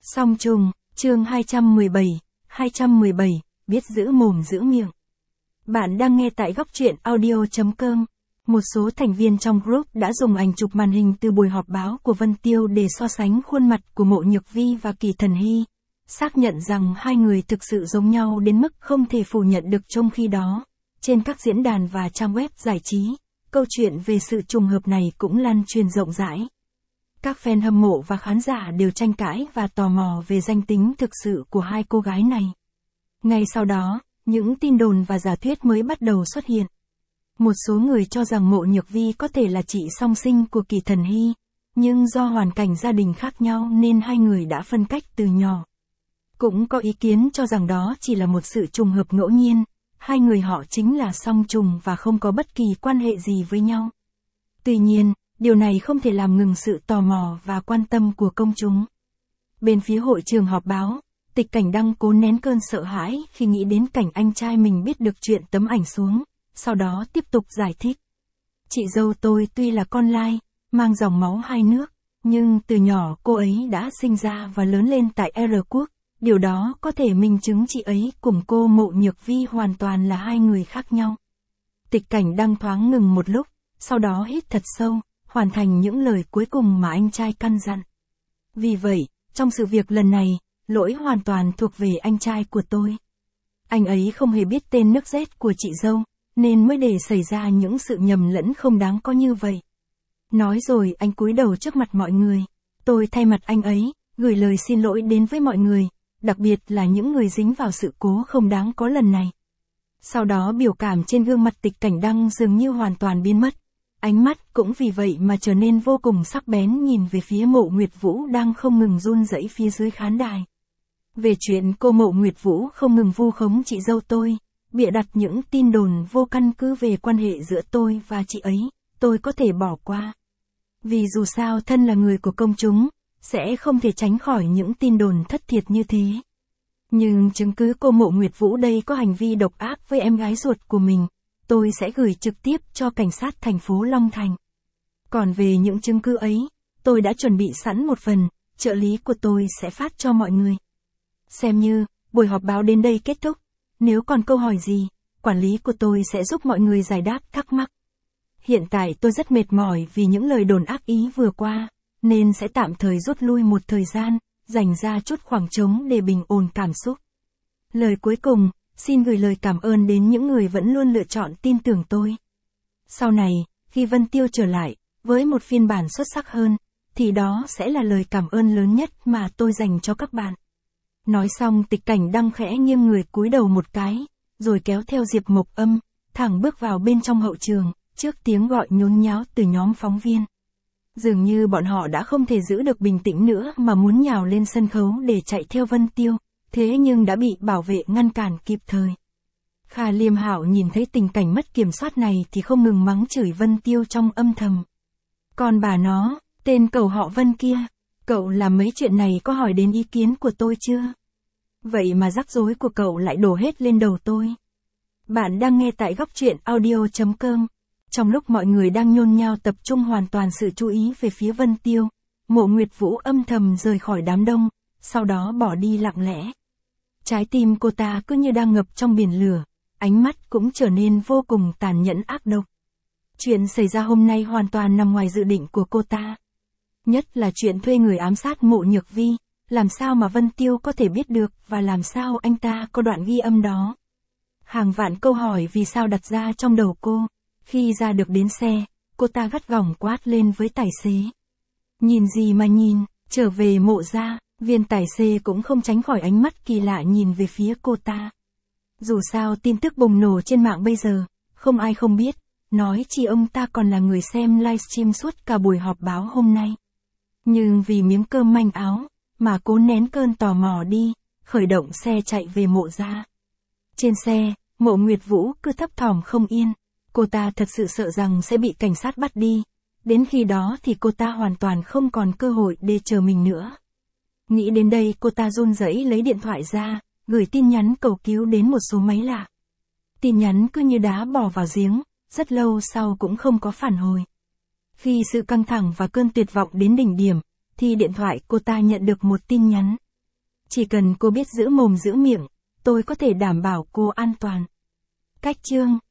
Song trùng, chương 217, biết giữ mồm giữ miệng. Bạn đang nghe tại góc truyện audio.com. Một số thành viên trong group đã dùng ảnh chụp màn hình từ buổi họp báo của Vân Tiêu để so sánh khuôn mặt của Mộ Nhược Vi và Kỳ Thần Hy, xác nhận rằng hai người thực sự giống nhau đến mức không thể phủ nhận được. Trong khi đó, trên các diễn đàn và trang web giải trí, câu chuyện về sự trùng hợp này cũng lan truyền rộng rãi. Các fan hâm mộ và khán giả đều tranh cãi và tò mò về danh tính thực sự của hai cô gái này. Ngay sau đó, những tin đồn và giả thuyết mới bắt đầu xuất hiện. Một số người cho rằng Mộ Nhược Vi có thể là chị song sinh của Kỳ Thần Hy, nhưng do hoàn cảnh gia đình khác nhau nên hai người đã phân cách từ nhỏ. Cũng có ý kiến cho rằng đó chỉ là một sự trùng hợp ngẫu nhiên, hai người họ chính là song trùng và không có bất kỳ quan hệ gì với nhau. Tuy nhiên, điều này không thể làm ngừng sự tò mò và quan tâm của công chúng. Bên phía hội trường họp báo, Tịch Cảnh Đăng cố nén cơn sợ hãi khi nghĩ đến cảnh anh trai mình biết được chuyện tấm ảnh xuống, sau đó tiếp tục giải thích. Chị dâu tôi tuy là con lai, mang dòng máu hai nước, nhưng từ nhỏ cô ấy đã sinh ra và lớn lên tại R Quốc, điều đó có thể minh chứng chị ấy cùng cô Mộ Nhược Vi hoàn toàn là hai người khác nhau. Tịch Cảnh Đăng thoáng ngừng một lúc, sau đó hít thật sâu, hoàn thành những lời cuối cùng mà anh trai căn dặn. Vì vậy, trong sự việc lần này, lỗi hoàn toàn thuộc về anh trai của tôi. Anh ấy không hề biết tên nước Z của chị dâu, nên mới để xảy ra những sự nhầm lẫn không đáng có như vậy. Nói rồi anh cúi đầu trước mặt mọi người. Tôi thay mặt anh ấy, gửi lời xin lỗi đến với mọi người, đặc biệt là những người dính vào sự cố không đáng có lần này. Sau đó biểu cảm trên gương mặt Tịch Cảnh Đăng dường như hoàn toàn biến mất. Ánh mắt cũng vì vậy mà trở nên vô cùng sắc bén nhìn về phía Mộ Nguyệt Vũ đang không ngừng run rẩy phía dưới khán đài. Về chuyện cô Mộ Nguyệt Vũ không ngừng vu khống chị dâu tôi, bịa đặt những tin đồn vô căn cứ về quan hệ giữa tôi và chị ấy, tôi có thể bỏ qua. Vì dù sao thân là người của công chúng, sẽ không thể tránh khỏi những tin đồn thất thiệt như thế. Nhưng chứng cứ cô Mộ Nguyệt Vũ đây có hành vi độc ác với em gái ruột của mình, tôi sẽ gửi trực tiếp cho cảnh sát thành phố Long Thành. Còn về những chứng cứ ấy, tôi đã chuẩn bị sẵn một phần, trợ lý của tôi sẽ phát cho mọi người. Xem như, buổi họp báo đến đây kết thúc. Nếu còn câu hỏi gì, quản lý của tôi sẽ giúp mọi người giải đáp thắc mắc. Hiện tại tôi rất mệt mỏi vì những lời đồn ác ý vừa qua, nên sẽ tạm thời rút lui một thời gian, dành ra chút khoảng trống để bình ổn cảm xúc. Lời cuối cùng, xin gửi lời cảm ơn đến những người vẫn luôn lựa chọn tin tưởng tôi. Sau này, khi Vân Tiêu trở lại, với một phiên bản xuất sắc hơn, thì đó sẽ là lời cảm ơn lớn nhất mà tôi dành cho các bạn. Nói xong Tịch Cảnh Đăng khẽ nghiêng người cúi đầu một cái, rồi kéo theo Diệp Mộc Âm, thẳng bước vào bên trong hậu trường, trước tiếng gọi nhốn nháo từ nhóm phóng viên. Dường như bọn họ đã không thể giữ được bình tĩnh nữa mà muốn nhào lên sân khấu để chạy theo Vân Tiêu, thế nhưng đã bị bảo vệ ngăn cản kịp thời. Kha Liêm Hạo nhìn thấy tình cảnh mất kiểm soát này thì không ngừng mắng chửi Vân Tiêu trong âm thầm. Còn bà nó, tên cẩu họ Vân kia, cậu làm mấy chuyện này có hỏi đến ý kiến của tôi chưa? Vậy mà rắc rối của cậu lại đổ hết lên đầu tôi. Bạn đang nghe tại góc truyện audio.com. Trong lúc mọi người đang nhôn nhao tập trung hoàn toàn sự chú ý về phía Vân Tiêu, Mộ Nguyệt Vũ âm thầm rời khỏi đám đông, sau đó bỏ đi lặng lẽ. Trái tim cô ta cứ như đang ngập trong biển lửa, ánh mắt cũng trở nên vô cùng tàn nhẫn ác độc. Chuyện xảy ra hôm nay hoàn toàn nằm ngoài dự định của cô ta. Nhất là chuyện thuê người ám sát Mộ Nhược Vi, làm sao mà Vân Tiêu có thể biết được và làm sao anh ta có đoạn ghi âm đó. Hàng vạn câu hỏi vì sao đặt ra trong đầu cô. Khi ra được đến xe, cô ta gắt gỏng quát lên với tài xế. Nhìn gì mà nhìn, trở về Mộ gia, viên tài xế cũng không tránh khỏi ánh mắt kỳ lạ nhìn về phía cô ta. Dù sao tin tức bùng nổ trên mạng bây giờ, không ai không biết, nói chi ông ta còn là người xem livestream suốt cả buổi họp báo hôm nay. Nhưng vì miếng cơm manh áo, mà cố nén cơn tò mò đi, khởi động xe chạy về Mộ gia. Trên xe, Mộ Nguyệt Vũ cứ thấp thỏm không yên. Cô ta thật sự sợ rằng sẽ bị cảnh sát bắt đi. Đến khi đó thì cô ta hoàn toàn không còn cơ hội để chờ mình nữa. Nghĩ đến đây cô ta run rẩy lấy điện thoại ra, gửi tin nhắn cầu cứu đến một số máy lạ. Tin nhắn cứ như đá bỏ vào giếng, rất lâu sau cũng không có phản hồi. Khi sự căng thẳng và cơn tuyệt vọng đến đỉnh điểm, thì điện thoại cô ta nhận được một tin nhắn. Chỉ cần cô biết giữ mồm giữ miệng, tôi có thể đảm bảo cô an toàn. Cách chương